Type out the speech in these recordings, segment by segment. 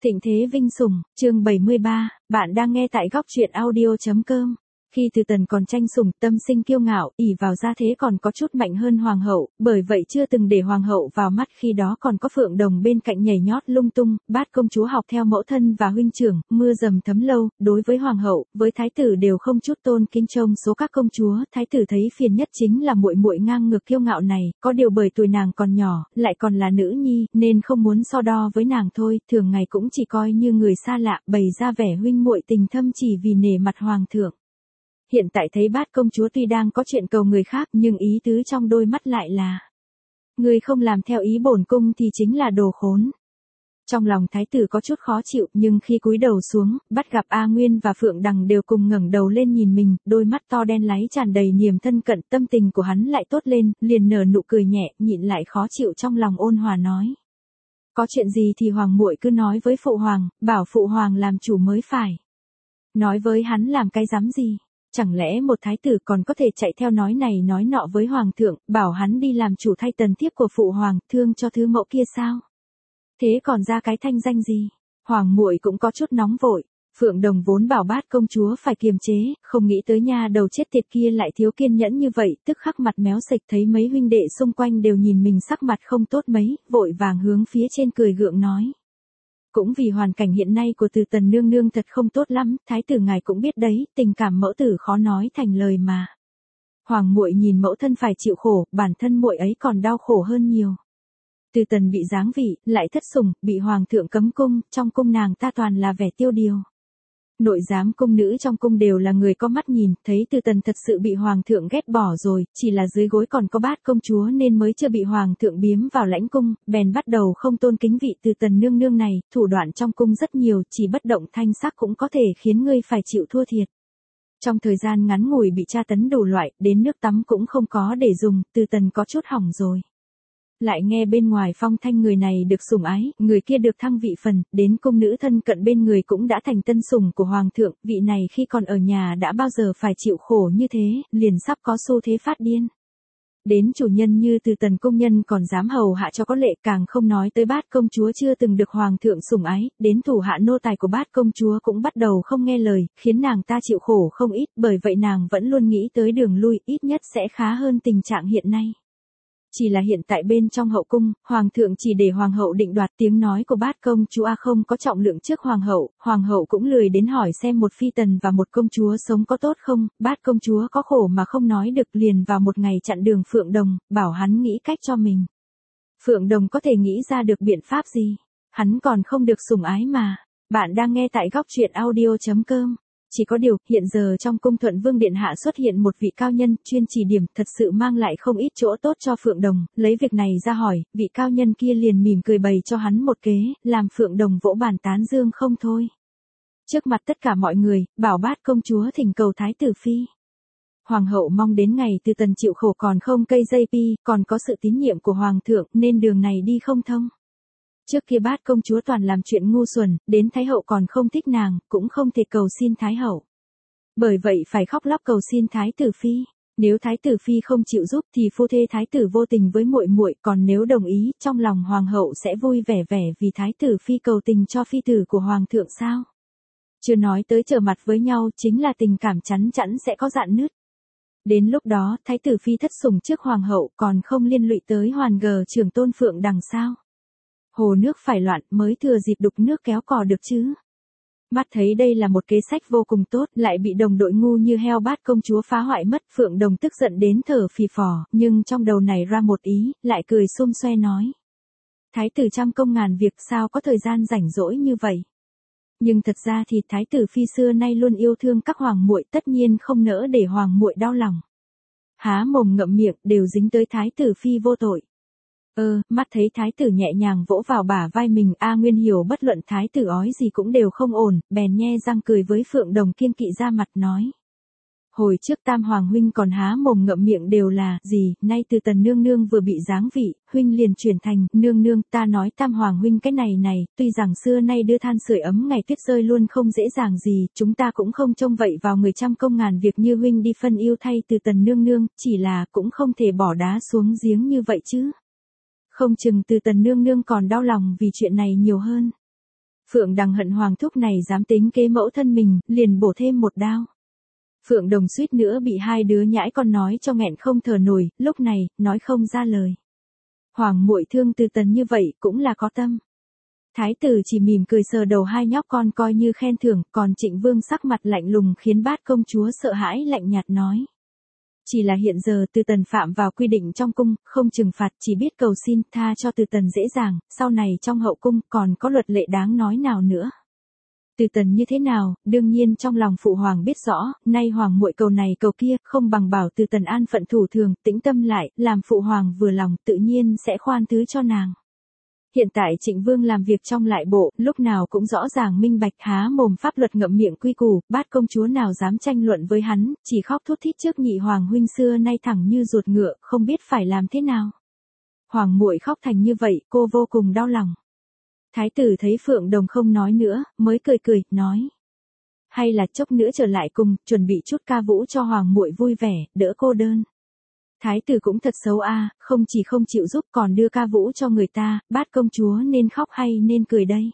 Thịnh thế vinh sủng, chương 73, bạn đang nghe tại góc truyện audio.com. Khi Từ Tần còn tranh sủng, tâm sinh kiêu ngạo, ỷ vào gia thế còn có chút mạnh hơn hoàng hậu, bởi vậy chưa từng để hoàng hậu vào mắt, khi đó còn có Phượng Đồng bên cạnh nhảy nhót lung tung, Bát công chúa học theo mẫu thân và huynh trưởng, mưa dầm thấm lâu, đối với hoàng hậu, với thái tử đều không chút tôn kính. Trông số các công chúa, thái tử thấy phiền nhất chính là muội muội ngang ngược kiêu ngạo này, có điều bởi tuổi nàng còn nhỏ, lại còn là nữ nhi, nên không muốn so đo với nàng thôi, thường ngày cũng chỉ coi như người xa lạ, bày ra vẻ huynh muội tình thâm chỉ vì nể mặt hoàng thượng. Hiện tại thấy Bát công chúa tuy đang có chuyện cầu người khác, nhưng ý tứ trong đôi mắt lại là: người không làm theo ý bổn cung thì chính là đồ khốn. Trong lòng thái tử có chút khó chịu, nhưng khi cúi đầu xuống, bắt gặp A Nguyên và Phượng Đằng đều cùng ngẩng đầu lên nhìn mình, đôi mắt to đen láy tràn đầy niềm thân cận, tâm tình của hắn lại tốt lên, liền nở nụ cười nhẹ, nhịn lại khó chịu trong lòng, ôn hòa nói: có chuyện gì thì hoàng muội cứ nói với phụ hoàng, bảo phụ hoàng làm chủ mới phải. Nói với hắn làm cái dám gì? Chẳng lẽ một thái tử còn có thể chạy theo nói này nói nọ với hoàng thượng, bảo hắn đi làm chủ thay tần thiếp của phụ hoàng, thương cho thứ mẫu kia sao? Thế còn ra cái thanh danh gì? Hoàng muội cũng có chút nóng vội. Phượng Đồng vốn bảo Bát công chúa phải kiềm chế, không nghĩ tới nha đầu chết tiệt kia lại thiếu kiên nhẫn như vậy, tức khắc mặt méo sệch, thấy mấy huynh đệ xung quanh đều nhìn mình sắc mặt không tốt mấy, vội vàng hướng phía trên cười gượng nói: cũng vì hoàn cảnh hiện nay của Từ Tần nương nương thật không tốt lắm, thái tử ngài cũng biết đấy, tình cảm mẫu tử khó nói thành lời mà. Hoàng muội nhìn mẫu thân phải chịu khổ, bản thân muội ấy còn đau khổ hơn nhiều. Từ Tần bị giáng vị, lại thất sủng, bị hoàng thượng cấm cung, trong cung nàng ta toàn là vẻ tiêu điều. Nội giám cung nữ trong cung đều là người có mắt nhìn, thấy Từ Tần thật sự bị hoàng thượng ghét bỏ rồi, chỉ là dưới gối còn có Bát công chúa nên mới chưa bị hoàng thượng biếm vào lãnh cung, bèn bắt đầu không tôn kính vị Từ Tần nương nương này, thủ đoạn trong cung rất nhiều, chỉ bất động thanh sắc cũng có thể khiến ngươi phải chịu thua thiệt. Trong thời gian ngắn ngủi bị tra tấn đủ loại, đến nước tắm cũng không có để dùng, Từ Tần có chút hỏng rồi. Lại nghe bên ngoài phong thanh người này được sủng ái, người kia được thăng vị phần, đến cung nữ thân cận bên người cũng đã thành tân sủng của hoàng thượng, vị này khi còn ở nhà đã bao giờ phải chịu khổ như thế, liền sắp có xu thế phát điên. Đến chủ nhân như Từ Tần công nhân còn dám hầu hạ cho có lệ, càng không nói tới Bát công chúa chưa từng được hoàng thượng sủng ái, đến thủ hạ nô tài của Bát công chúa cũng bắt đầu không nghe lời, khiến nàng ta chịu khổ không ít, bởi vậy nàng vẫn luôn nghĩ tới đường lui, ít nhất sẽ khá hơn tình trạng hiện nay. Chỉ là hiện tại bên trong hậu cung, hoàng thượng chỉ để hoàng hậu định đoạt, tiếng nói của Bát công chúa không có trọng lượng trước hoàng hậu cũng lười đến hỏi xem một phi tần và một công chúa sống có tốt không, Bát công chúa có khổ mà không nói được, liền vào một ngày chặn đường Phượng Đồng, bảo hắn nghĩ cách cho mình. Phượng Đồng có thể nghĩ ra được biện pháp gì? Hắn còn không được sủng ái mà. Bạn đang nghe tại góc truyện audio.com. Chỉ có điều, hiện giờ trong cung Thuận Vương Điện Hạ xuất hiện một vị cao nhân, chuyên chỉ điểm, thật sự mang lại không ít chỗ tốt cho Phượng Đồng, lấy việc này ra hỏi, vị cao nhân kia liền mỉm cười bày cho hắn một kế, làm Phượng Đồng vỗ bàn tán dương không thôi. Trước mặt tất cả mọi người, bảo Bát công chúa thỉnh cầu thái tử phi. Hoàng hậu mong đến ngày Từ Tần chịu khổ còn không cây dây pi, còn có sự tín nhiệm của hoàng thượng, nên đường này đi không thông. Trước kia Bát công chúa toàn làm chuyện ngu xuẩn, đến thái hậu còn không thích nàng, cũng không thể cầu xin thái hậu. Bởi vậy phải khóc lóc cầu xin thái tử phi. Nếu thái tử phi không chịu giúp thì phu thê thái tử vô tình với muội muội, còn nếu đồng ý, trong lòng hoàng hậu sẽ vui vẻ vẻ vì thái tử phi cầu tình cho phi tử của hoàng thượng sao? Chưa nói tới trở mặt với nhau, chính là tình cảm chắn chắn sẽ có rạn nứt. Đến lúc đó, thái tử phi thất sủng trước hoàng hậu, còn không liên lụy tới hoàn gờ trưởng tôn Phượng Đằng sao? Hồ nước phải loạn mới thừa dịp đục nước kéo cò được chứ. Mắt thấy đây là một kế sách vô cùng tốt, lại bị đồng đội ngu như heo Bát công chúa phá hoại mất, Phượng Đồng tức giận đến thở phì phò, nhưng trong đầu này ra một ý, lại cười xum xoe nói: thái tử trăm công ngàn việc, sao có thời gian rảnh rỗi như vậy? Nhưng thật ra thì thái tử phi xưa nay luôn yêu thương các hoàng muội, tất nhiên không nỡ để hoàng muội đau lòng. Há mồm ngậm miệng đều dính tới thái tử phi vô tội. Mắt thấy thái tử nhẹ nhàng vỗ vào bả vai mình, A Nguyên hiểu bất luận thái tử ói gì cũng đều không ổn, bèn nhe răng cười với Phượng Đồng kiên kỵ ra mặt nói: hồi trước Tam hoàng huynh còn há mồm ngậm miệng đều là gì, nay Từ Tần nương nương vừa bị giáng vị, huynh liền chuyển thành nương nương, ta nói Tam hoàng huynh cái này, tuy rằng xưa nay đưa than sưởi ấm ngày tuyết rơi luôn không dễ dàng gì, chúng ta cũng không trông vậy vào người trăm công ngàn việc như huynh đi phân yêu thay Từ Tần nương nương, chỉ là cũng không thể bỏ đá xuống giếng như vậy chứ. Không chừng Từ Tần nương nương còn đau lòng vì chuyện này nhiều hơn. Phượng Đằng hận Hoàng thúc này dám tính kế mẫu thân mình, liền bổ thêm một đao. Phượng Đồng suýt nữa bị hai đứa nhãi con nói cho nghẹn không thở nổi, lúc này, nói không ra lời. Hoàng muội thương Từ Tần như vậy cũng là có tâm. Thái tử chỉ mỉm cười sờ đầu hai nhóc con coi như khen thưởng, còn Trịnh Vương sắc mặt lạnh lùng khiến Bát công chúa sợ hãi lạnh nhạt nói. Chỉ là hiện giờ Từ Tần phạm vào quy định trong cung, không trừng phạt, chỉ biết cầu xin tha cho Từ Tần dễ dàng, sau này trong hậu cung còn có luật lệ đáng nói nào nữa. Từ Tần như thế nào, đương nhiên trong lòng phụ hoàng biết rõ, nay hoàng muội cầu này cầu kia, không bằng bảo Từ Tần an phận thủ thường, tĩnh tâm lại, làm phụ hoàng vừa lòng, tự nhiên sẽ khoan thứ cho nàng. Hiện tại Trịnh Vương làm việc trong lại bộ, lúc nào cũng rõ ràng minh bạch, há mồm pháp luật ngậm miệng quy củ, Bát công chúa nào dám tranh luận với hắn, chỉ khóc thút thít trước nhị hoàng huynh xưa nay thẳng như ruột ngựa, không biết phải làm thế nào. Hoàng muội khóc thành như vậy, cô vô cùng đau lòng. Thái tử thấy Phượng Đồng không nói nữa, mới cười cười, nói. Hay là chốc nữa trở lại cùng, chuẩn bị chút ca vũ cho hoàng muội vui vẻ, đỡ cô đơn. Thái tử cũng thật xấu a, không chỉ không chịu giúp còn đưa ca vũ cho người ta, Bát công chúa nên khóc hay nên cười đây.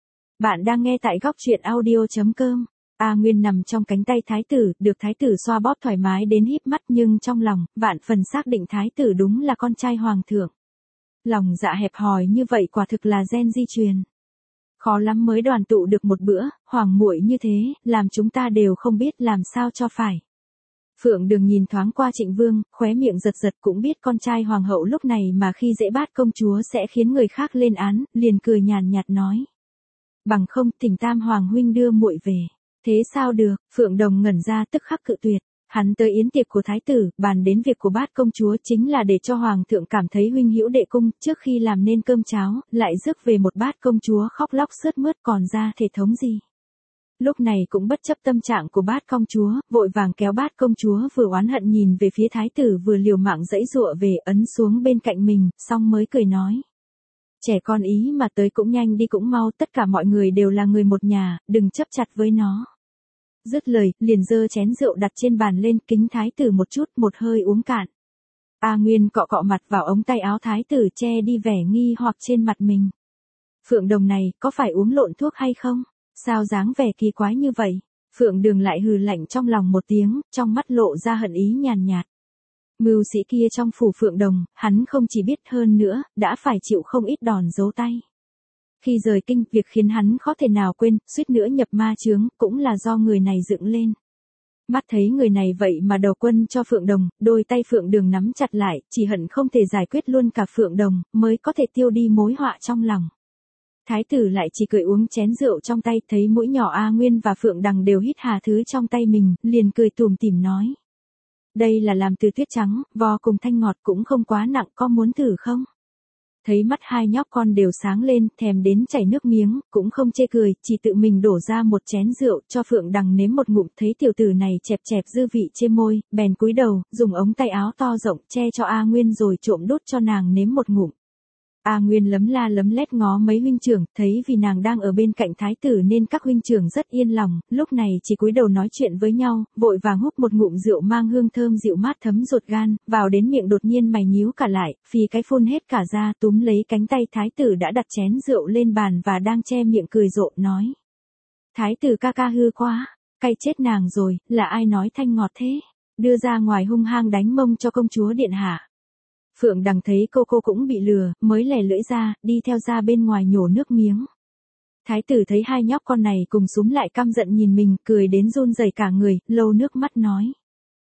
Bạn đang nghe tại góc truyện audio.com. A Nguyên nằm trong cánh tay thái tử, được thái tử xoa bóp thoải mái đến híp mắt nhưng trong lòng, vạn phần xác định thái tử đúng là con trai hoàng thượng. Lòng dạ hẹp hòi như vậy quả thực là gen di truyền. Khó lắm mới đoàn tụ được một bữa, hoàng muội như thế, làm chúng ta đều không biết làm sao cho phải. Phượng Đường nhìn thoáng qua Trịnh Vương, khóe miệng giật giật cũng biết con trai hoàng hậu lúc này mà khi dễ Bát công chúa sẽ khiến người khác lên án, liền cười nhàn nhạt nói. Bằng không thỉnh Tam hoàng huynh đưa muội về. Thế sao được, Phượng Đồng ngẩn ra tức khắc cự tuyệt. Hắn tới yến tiệc của thái tử, bàn đến việc của Bát công chúa chính là để cho hoàng thượng cảm thấy huynh hữu đệ cung, trước khi làm nên cơm cháo, lại rước về một Bát công chúa khóc lóc sướt mướt còn ra thể thống gì. Lúc này cũng bất chấp tâm trạng của Bát công chúa, vội vàng kéo Bát công chúa vừa oán hận nhìn về phía thái tử vừa liều mạng giãy giụa về ấn xuống bên cạnh mình, xong mới cười nói. Trẻ con ý mà tới cũng nhanh đi cũng mau, tất cả mọi người đều là người một nhà, đừng chấp chặt với nó. Dứt lời, liền giơ chén rượu đặt trên bàn lên, kính thái tử một chút, một hơi uống cạn. A Nguyên cọ cọ mặt vào ống tay áo thái tử che đi vẻ nghi hoặc trên mặt mình. Phượng Đồng này, có phải uống lộn thuốc hay không? Sao dáng vẻ kỳ quái như vậy? Phượng Đường lại hừ lạnh trong lòng một tiếng, trong mắt lộ ra hận ý nhàn nhạt. Mưu sĩ kia trong phủ Phượng Đồng, hắn không chỉ biết hơn nữa, đã phải chịu không ít đòn giấu tay. Khi rời kinh, việc khiến hắn khó thể nào quên, suýt nữa nhập ma chướng, cũng là do người này dựng lên. Mắt thấy người này vậy mà đầu quân cho Phượng Đồng, đôi tay Phượng Đường nắm chặt lại, chỉ hận không thể giải quyết luôn cả Phượng Đồng, mới có thể tiêu đi mối họa trong lòng. Thái tử lại chỉ cười uống chén rượu trong tay, thấy mũi nhỏ A Nguyên và Phượng Đằng đều hít hà thứ trong tay mình, liền cười tủm tỉm nói. Đây là làm từ tuyết trắng, vo cùng thanh ngọt cũng không quá nặng, có muốn thử không? Thấy mắt hai nhóc con đều sáng lên, thèm đến chảy nước miếng, cũng không chê cười, chỉ tự mình đổ ra một chén rượu cho Phượng Đằng nếm một ngụm, thấy tiểu tử này chẹp chẹp dư vị trên môi, bèn cúi đầu, dùng ống tay áo to rộng che cho A Nguyên rồi trộm đút cho nàng nếm một ngụm. A Nguyên lấm la lấm lét ngó mấy huynh trưởng, thấy vì nàng đang ở bên cạnh thái tử nên các huynh trưởng rất yên lòng, lúc này chỉ cúi đầu nói chuyện với nhau, vội vàng húp một ngụm rượu mang hương thơm dịu mát thấm ruột gan, vào đến miệng đột nhiên mày nhíu cả lại, phì cái phun hết cả ra, túm lấy cánh tay thái tử đã đặt chén rượu lên bàn và đang che miệng cười rộ nói. Thái tử ca ca hư quá, cay chết nàng rồi, là ai nói thanh ngọt thế, đưa ra ngoài hung hăng đánh mông cho công chúa điện hạ. Phượng Đằng thấy cô cũng bị lừa, mới lẻ lưỡi ra, đi theo ra bên ngoài nhổ nước miếng. Thái tử thấy hai nhóc con này cùng súm lại căm giận nhìn mình, cười đến run rẩy cả người, lâu nước mắt nói.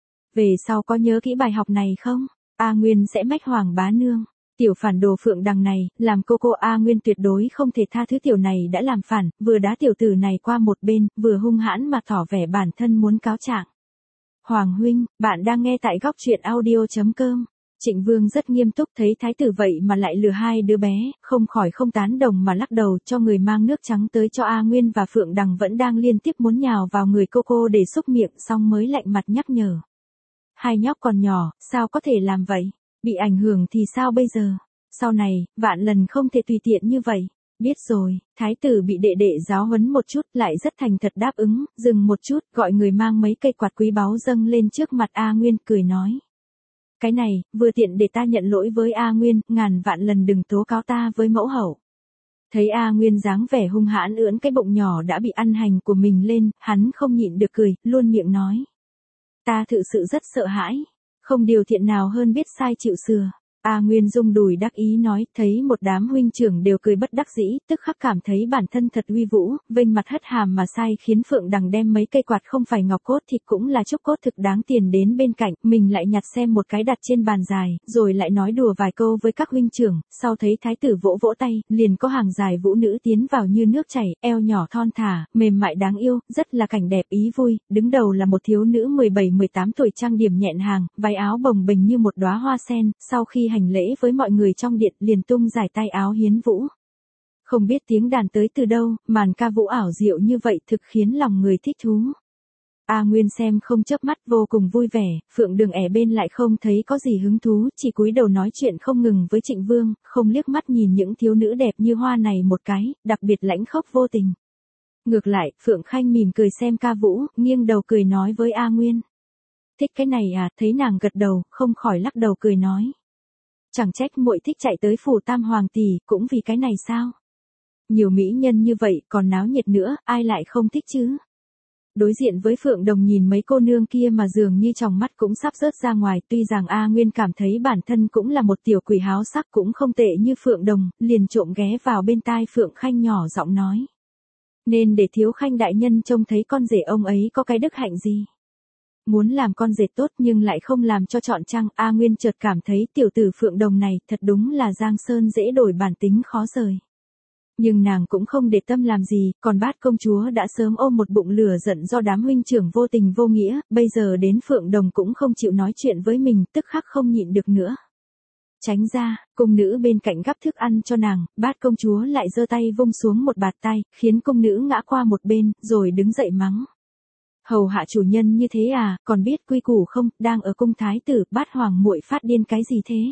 Về sau có nhớ kỹ bài học này không? A Nguyên sẽ mách hoàng bá nương. Tiểu phản đồ Phượng Đằng này, làm cô A Nguyên tuyệt đối không thể tha thứ tiểu này đã làm phản, vừa đá tiểu tử này qua một bên, vừa hung hãn mà tỏ vẻ bản thân muốn cáo trạng. Hoàng huynh, bạn đang nghe tại góc truyện audio.com. Trịnh Vương rất nghiêm túc thấy thái tử vậy mà lại lừa hai đứa bé, không khỏi không tán đồng mà lắc đầu cho người mang nước trắng tới cho A Nguyên và Phượng Đằng vẫn đang liên tiếp muốn nhào vào người cô để xúc miệng xong mới lạnh mặt nhắc nhở. Hai nhóc còn nhỏ, sao có thể làm vậy? Bị ảnh hưởng thì sao bây giờ? Sau này, vạn lần không thể tùy tiện như vậy. Biết rồi, thái tử bị đệ giáo huấn một chút lại rất thành thật đáp ứng, dừng một chút gọi người mang mấy cây quạt quý báu dâng lên trước mặt A Nguyên cười nói. Cái này, vừa tiện để ta nhận lỗi với A Nguyên, ngàn vạn lần đừng tố cáo ta với mẫu hậu. Thấy A Nguyên dáng vẻ hung hãn ưỡn cái bụng nhỏ đã bị ăn hành của mình lên, hắn không nhịn được cười, luôn miệng nói. Ta thực sự rất sợ hãi, không điều thiện nào hơn biết sai chịu sửa. A Nguyên rung đùi đắc ý nói, thấy một đám huynh trưởng đều cười bất đắc dĩ, tức khắc cảm thấy bản thân thật uy vũ, vênh mặt hất hàm mà sai, khiến Phượng Đằng đem mấy cây quạt không phải ngọc cốt thì cũng là trúc cốt thực đáng tiền đến bên cạnh, mình lại nhặt xem một cái đặt trên bàn dài, rồi lại nói đùa vài câu với các huynh trưởng, sau thấy thái tử vỗ vỗ tay, liền có hàng dài vũ nữ tiến vào như nước chảy, eo nhỏ thon thả, mềm mại đáng yêu, rất là cảnh đẹp ý vui, đứng đầu là một thiếu nữ 17-18 tuổi trang điểm nhẹn hàng, váy áo bồng bềnh như một đóa hoa sen, sau khi hành lễ với mọi người trong điện liền tung giải tay áo hiến vũ. Không biết tiếng đàn tới từ đâu, màn ca vũ ảo diệu như vậy thực khiến lòng người thích thú. A Nguyên xem không chớp mắt vô cùng vui vẻ, Phượng Đường ẻ bên lại không thấy có gì hứng thú, chỉ cúi đầu nói chuyện không ngừng với Trịnh Vương, không liếc mắt nhìn những thiếu nữ đẹp như hoa này một cái, đặc biệt lãnh khốc vô tình. Ngược lại, Phượng Khanh mỉm cười xem ca vũ, nghiêng đầu cười nói với A Nguyên. Thích cái này à, thấy nàng gật đầu, không khỏi lắc đầu cười nói. Chẳng trách muội thích chạy tới phủ Tam Hoàng tỷ, cũng vì cái này sao? Nhiều mỹ nhân như vậy, còn náo nhiệt nữa, ai lại không thích chứ? Đối diện với Phượng Đồng nhìn mấy cô nương kia mà dường như trong mắt cũng sắp rớt ra ngoài, tuy rằng A Nguyên cảm thấy bản thân cũng là một tiểu quỷ háo sắc cũng không tệ như Phượng Đồng, liền trộm ghé vào bên tai Phượng Khanh nhỏ giọng nói. Nên để Thiếu Khanh đại nhân trông thấy con rể ông ấy có cái đức hạnh gì? Muốn làm con rể tốt nhưng lại không làm cho chọn chăng, A Nguyên chợt cảm thấy tiểu tử Phượng Đồng này thật đúng là giang sơn dễ đổi bản tính khó rời. Nhưng nàng cũng không để tâm làm gì, còn Bát công chúa đã sớm ôm một bụng lửa giận do đám huynh trưởng vô tình vô nghĩa, bây giờ đến Phượng Đồng cũng không chịu nói chuyện với mình, tức khắc không nhịn được nữa. Tránh ra, cung nữ bên cạnh gắp thức ăn cho nàng, Bát công chúa lại giơ tay vung xuống một bạt tay, khiến cung nữ ngã qua một bên, rồi đứng dậy mắng. Hầu hạ chủ nhân như thế à, còn biết quy củ không, đang ở cung thái tử, Bát hoàng muội phát điên cái gì thế?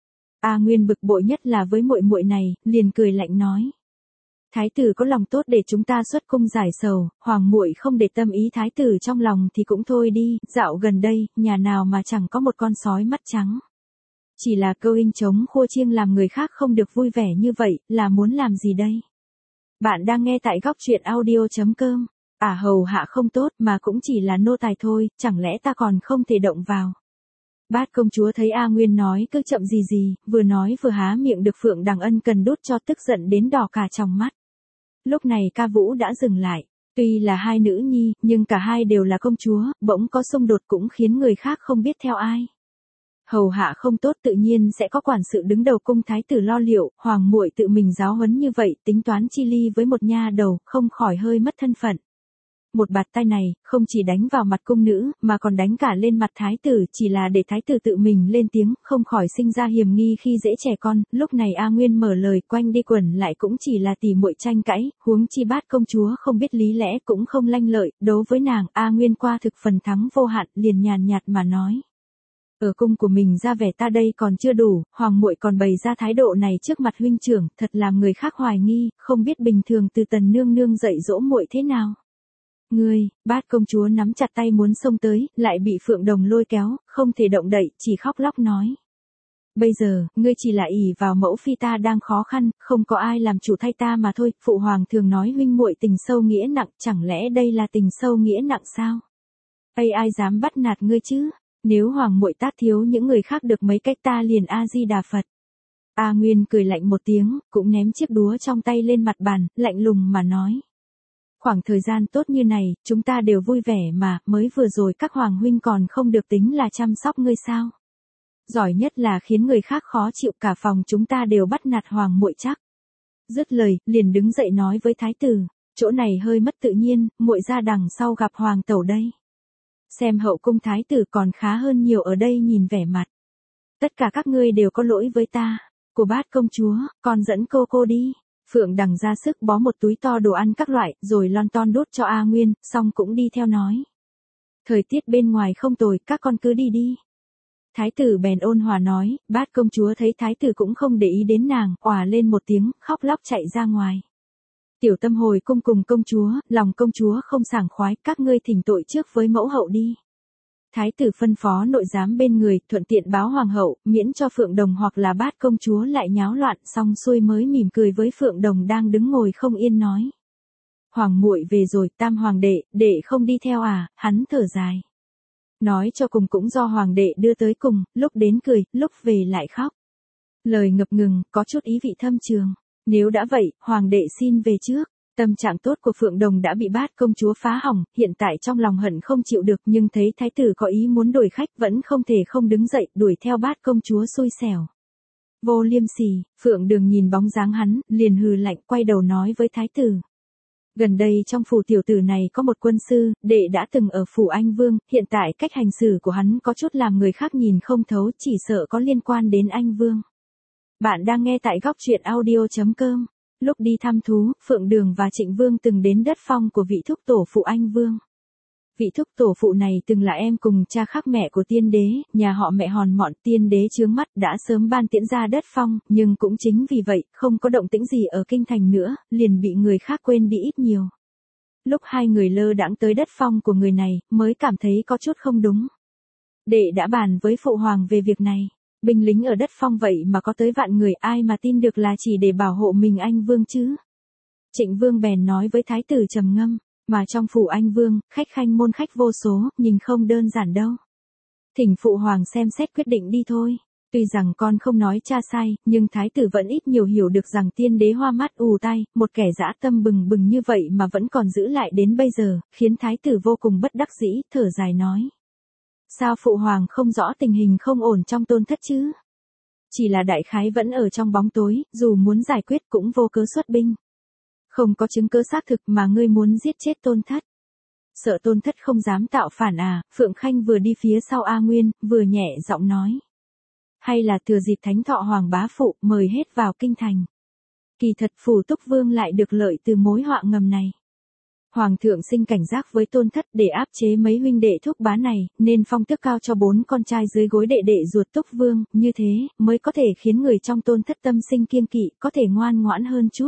A Nguyên bực bội nhất là với muội muội này, liền cười lạnh nói. Thái tử có lòng tốt để chúng ta xuất cung giải sầu, hoàng muội không để tâm ý thái tử trong lòng thì cũng thôi đi, dạo gần đây, nhà nào mà chẳng có một con sói mắt trắng. Chỉ là câu inh chống khua chiêng làm người khác không được vui vẻ như vậy, là muốn làm gì đây? Bạn đang nghe tại góc truyện audio.com. Hầu hạ không tốt mà cũng chỉ là nô tài thôi, chẳng lẽ ta còn không thể động vào. Bát công chúa thấy A Nguyên nói cứ chậm gì, vừa nói vừa há miệng được Phượng Đằng Ân cần đút cho tức giận đến đỏ cả trong mắt. Lúc này ca vũ đã dừng lại, tuy là hai nữ nhi, nhưng cả hai đều là công chúa, bỗng có xung đột cũng khiến người khác không biết theo ai. Hầu hạ không tốt tự nhiên sẽ có quản sự đứng đầu cung thái tử lo liệu, hoàng muội tự mình giáo huấn như vậy, tính toán chi ly với một nha đầu, không khỏi hơi mất thân phận. Một bạt tay này, không chỉ đánh vào mặt cung nữ, mà còn đánh cả lên mặt thái tử, chỉ là để thái tử tự mình lên tiếng, không khỏi sinh ra hiềm nghi khi dễ trẻ con. Lúc này A Nguyên mở lời, quanh đi quẩn lại cũng chỉ là tỉ muội tranh cãi, huống chi Bát công chúa không biết lý lẽ cũng không lanh lợi, đối với nàng, A Nguyên qua thực phần thắng vô hạn, liền nhàn nhạt mà nói. Ở cung của mình ra vẻ ta đây còn chưa đủ, hoàng muội còn bày ra thái độ này trước mặt huynh trưởng, thật làm người khác hoài nghi, không biết bình thường từ Tần nương nương dạy dỗ muội thế nào. Ngươi, Bát công chúa nắm chặt tay muốn xông tới, lại bị Phượng Đồng lôi kéo, không thể động đậy, chỉ khóc lóc nói. Bây giờ, ngươi chỉ là ỷ vào mẫu phi ta đang khó khăn, không có ai làm chủ thay ta mà thôi, phụ hoàng thường nói huynh muội tình sâu nghĩa nặng, chẳng lẽ đây là tình sâu nghĩa nặng sao? Ai dám bắt nạt ngươi chứ? Nếu hoàng muội tát thiếu những người khác được mấy cách ta liền A-di-đà Phật. A Nguyên cười lạnh một tiếng, cũng ném chiếc đũa trong tay lên mặt bàn, lạnh lùng mà nói. Khoảng thời gian tốt như này, chúng ta đều vui vẻ mà, mới vừa rồi các hoàng huynh còn không được tính là chăm sóc ngươi sao. Giỏi nhất là khiến người khác khó chịu, cả phòng chúng ta đều bắt nạt hoàng muội chắc. Dứt lời, liền đứng dậy nói với thái tử, chỗ này hơi mất tự nhiên, muội ra đằng sau gặp hoàng tẩu đây. Xem hậu cung thái tử còn khá hơn nhiều ở đây nhìn vẻ mặt. Tất cả các ngươi đều có lỗi với ta, của Bát công chúa, con dẫn cô đi. Phượng Đằng ra sức bó một túi to đồ ăn các loại, rồi lon ton đút cho A Nguyên, xong cũng đi theo nói. Thời tiết bên ngoài không tồi, các con cứ đi. Thái tử bèn ôn hòa nói, Bát công chúa thấy thái tử cũng không để ý đến nàng, òa lên một tiếng, khóc lóc chạy ra ngoài. Tiểu Tâm hồi cung cùng công chúa, lòng công chúa không sảng khoái, các ngươi thỉnh tội trước với mẫu hậu đi. Thái tử phân phó nội giám bên người, thuận tiện báo hoàng hậu, miễn cho Phượng Đồng hoặc là Bát công chúa lại nháo loạn, xong xuôi mới mỉm cười với Phượng Đồng đang đứng ngồi không yên nói. Hoàng muội về rồi, Tam hoàng đệ không đi theo à, hắn thở dài. Nói cho cùng cũng do hoàng đệ đưa tới cùng, lúc đến cười, lúc về lại khóc. Lời ngập ngừng, có chút ý vị thâm trường. Nếu đã vậy, hoàng đệ xin về trước. Tâm trạng tốt của Phượng Đồng đã bị Bát công chúa phá hỏng, hiện tại trong lòng hận không chịu được nhưng thấy thái tử có ý muốn đổi khách vẫn không thể không đứng dậy đuổi theo Bát công chúa xui xẻo. Vô liêm sỉ, Phượng Đường nhìn bóng dáng hắn, liền hừ lạnh quay đầu nói với thái tử. Gần đây trong phủ tiểu tử này có một quân sư, đệ đã từng ở phủ Anh Vương, hiện tại cách hành xử của hắn có chút làm người khác nhìn không thấu, chỉ sợ có liên quan đến Anh Vương. Bạn đang nghe tại góc truyện audio.com. Lúc đi thăm thú, Phượng Đường và Trịnh Vương từng đến đất phong của vị thúc tổ phụ Anh Vương. Vị thúc tổ phụ này từng là em cùng cha khác mẹ của tiên đế, nhà họ mẹ hòn mọn, tiên đế chướng mắt đã sớm ban tiễn ra đất phong, nhưng cũng chính vì vậy, không có động tĩnh gì ở kinh thành nữa, liền bị người khác quên đi ít nhiều. Lúc hai người lơ đãng tới đất phong của người này, mới cảm thấy có chút không đúng. Đệ đã bàn với phụ hoàng về việc này. Binh lính ở đất phong vậy mà có tới vạn người, ai mà tin được là chỉ để bảo hộ mình Anh Vương chứ. Trịnh Vương bèn nói với thái tử trầm ngâm, mà trong phủ Anh Vương, khách khanh môn khách vô số, nhìn không đơn giản đâu. Thỉnh phụ hoàng xem xét quyết định đi thôi. Tuy rằng con không nói cha sai, nhưng thái tử vẫn ít nhiều hiểu được rằng tiên đế hoa mắt ù tai, một kẻ dã tâm bừng bừng như vậy mà vẫn còn giữ lại đến bây giờ, khiến thái tử vô cùng bất đắc dĩ, thở dài nói. Sao phụ hoàng không rõ tình hình không ổn trong tôn thất chứ? Chỉ là đại khái vẫn ở trong bóng tối, dù muốn giải quyết cũng vô cớ xuất binh. Không có chứng cứ xác thực mà ngươi muốn giết chết tôn thất. Sợ tôn thất không dám tạo phản à, Phượng Khanh vừa đi phía sau A Nguyên, vừa nhẹ giọng nói. Hay là thừa dịp thánh thọ hoàng bá phụ mời hết vào kinh thành. Kỳ thật phủ Túc Vương lại được lợi từ mối họa ngầm này. Hoàng thượng sinh cảnh giác với tôn thất để áp chế mấy huynh đệ thúc bá này, nên phong tước cao cho 4 con trai dưới gối đệ đệ ruột Túc Vương, như thế, mới có thể khiến người trong tôn thất tâm sinh kiêng kỵ, có thể ngoan ngoãn hơn chút.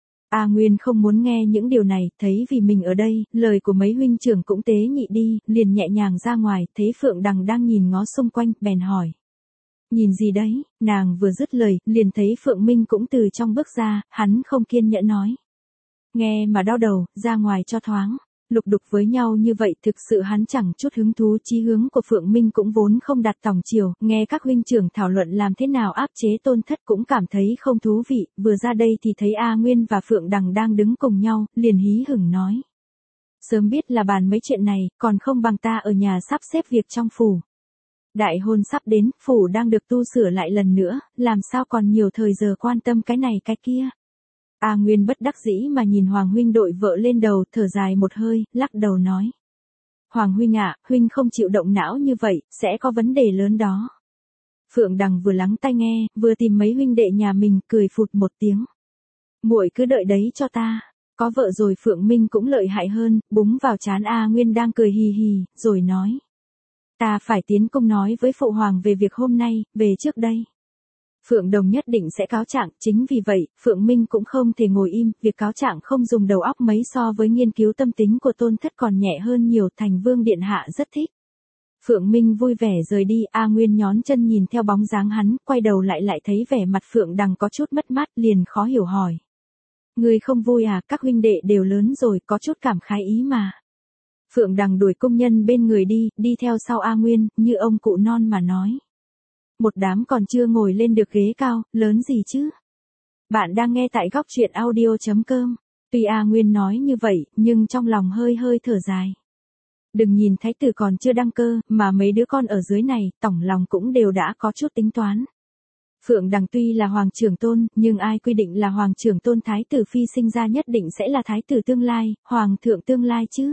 A Nguyên không muốn nghe những điều này, thấy vì mình ở đây, lời của mấy huynh trưởng cũng tế nhị đi, liền nhẹ nhàng ra ngoài, thấy Phượng Đằng đang nhìn ngó xung quanh, bèn hỏi. Nhìn gì đấy, nàng vừa dứt lời, liền thấy Phượng Minh cũng từ trong bước ra, hắn không kiên nhẫn nói. Nghe mà đau đầu, ra ngoài cho thoáng. Lục đục với nhau như vậy thực sự hắn chẳng chút hứng thú, chí hướng của Phượng Minh cũng vốn không đặt tòng chiều, nghe các huynh trưởng thảo luận làm thế nào áp chế tôn thất cũng cảm thấy không thú vị, vừa ra đây thì thấy A Nguyên và Phượng Đằng đang đứng cùng nhau, liền hí hửng nói. Sớm biết là bàn mấy chuyện này, còn không bằng ta ở nhà sắp xếp việc trong phủ. Đại hôn sắp đến, phủ đang được tu sửa lại lần nữa, làm sao còn nhiều thời giờ quan tâm cái này cái kia. A Nguyên bất đắc dĩ mà nhìn Hoàng huynh đội vợ lên đầu, thở dài một hơi, lắc đầu nói. Hoàng huynh ạ, huynh không chịu động não như vậy, sẽ có vấn đề lớn đó. Phượng Đằng vừa lắng tai nghe, vừa tìm mấy huynh đệ nhà mình, cười phụt một tiếng. Muội cứ đợi đấy cho ta. Có vợ rồi. Phượng Minh cũng lợi hại hơn, búng vào trán A Nguyên đang cười hì hì, rồi nói. Ta phải tiến cung nói với phụ hoàng về việc hôm nay, về trước đây. Phượng Đồng nhất định sẽ cáo trạng, chính vì vậy, Phượng Minh cũng không thể ngồi im, việc cáo trạng không dùng đầu óc mấy so với nghiên cứu tâm tính của tôn thất còn nhẹ hơn nhiều, Thành Vương điện hạ rất thích. Phượng Minh vui vẻ rời đi, A Nguyên nhón chân nhìn theo bóng dáng hắn, quay đầu lại thấy vẻ mặt Phượng Đằng có chút mất mát, liền khó hiểu hỏi. Người không vui à, các huynh đệ đều lớn rồi, có chút cảm khái ý mà. Phượng Đằng đuổi công nhân bên người đi theo sau A Nguyên, như ông cụ non mà nói. Một đám còn chưa ngồi lên được ghế cao, lớn gì chứ? Bạn đang nghe tại góc truyện audio.com. Tuy A Nguyên nói như vậy, nhưng trong lòng hơi thở dài. Đừng nhìn thái tử còn chưa đăng cơ, mà mấy đứa con ở dưới này, tổng lòng cũng đều đã có chút tính toán. Phượng Đằng tuy là hoàng trưởng tôn, nhưng ai quy định là hoàng trưởng tôn thái tử phi sinh ra nhất định sẽ là thái tử tương lai, hoàng thượng tương lai chứ?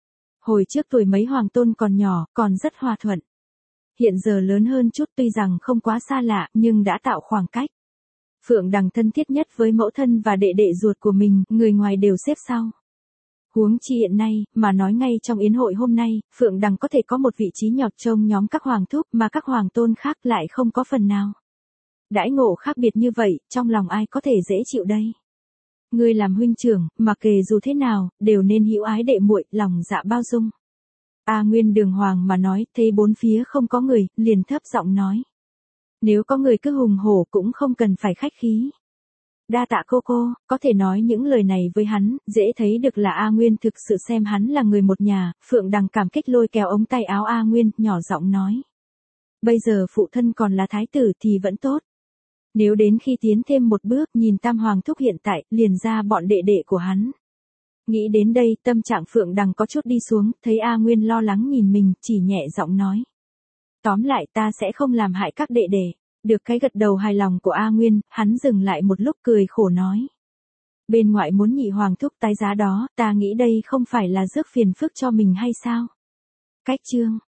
Hồi trước tuổi mấy hoàng tôn còn nhỏ, còn rất hòa thuận. Hiện giờ lớn hơn chút, tuy rằng không quá xa lạ, nhưng đã tạo khoảng cách. Phượng Đằng thân thiết nhất với mẫu thân và đệ đệ ruột của mình, người ngoài đều xếp sau. Huống chi hiện nay, mà nói ngay trong yến hội hôm nay, Phượng Đằng có thể có một vị trí nhọt trong nhóm các hoàng thúc mà các hoàng tôn khác lại không có phần nào. Đãi ngộ khác biệt như vậy, trong lòng ai có thể dễ chịu đây? Ngươi làm huynh trưởng, mà kể dù thế nào, đều nên hữu ái đệ muội, lòng dạ bao dung. A Nguyên đường hoàng mà nói, thấy bốn phía không có người, liền thấp giọng nói. Nếu có người cứ hùng hổ cũng không cần phải khách khí. Đa tạ cô, có thể nói những lời này với hắn, dễ thấy được là A Nguyên thực sự xem hắn là người một nhà, Phượng Đằng cảm kích lôi kéo ống tay áo A Nguyên, nhỏ giọng nói. Bây giờ phụ thân còn là thái tử thì vẫn tốt. Nếu đến khi tiến thêm một bước nhìn Tam Hoàng thúc hiện tại, liền ra bọn đệ đệ của hắn. Nghĩ đến đây, tâm trạng Phượng Đằng có chút đi xuống, thấy A Nguyên lo lắng nhìn mình, chỉ nhẹ giọng nói. Tóm lại ta sẽ không làm hại các đệ đệ. Được cái gật đầu hài lòng của A Nguyên, hắn dừng lại một lúc cười khổ nói. Bên ngoại muốn nhị hoàng thúc tái giá đó, ta nghĩ đây không phải là rước phiền phức cho mình hay sao? Cách chương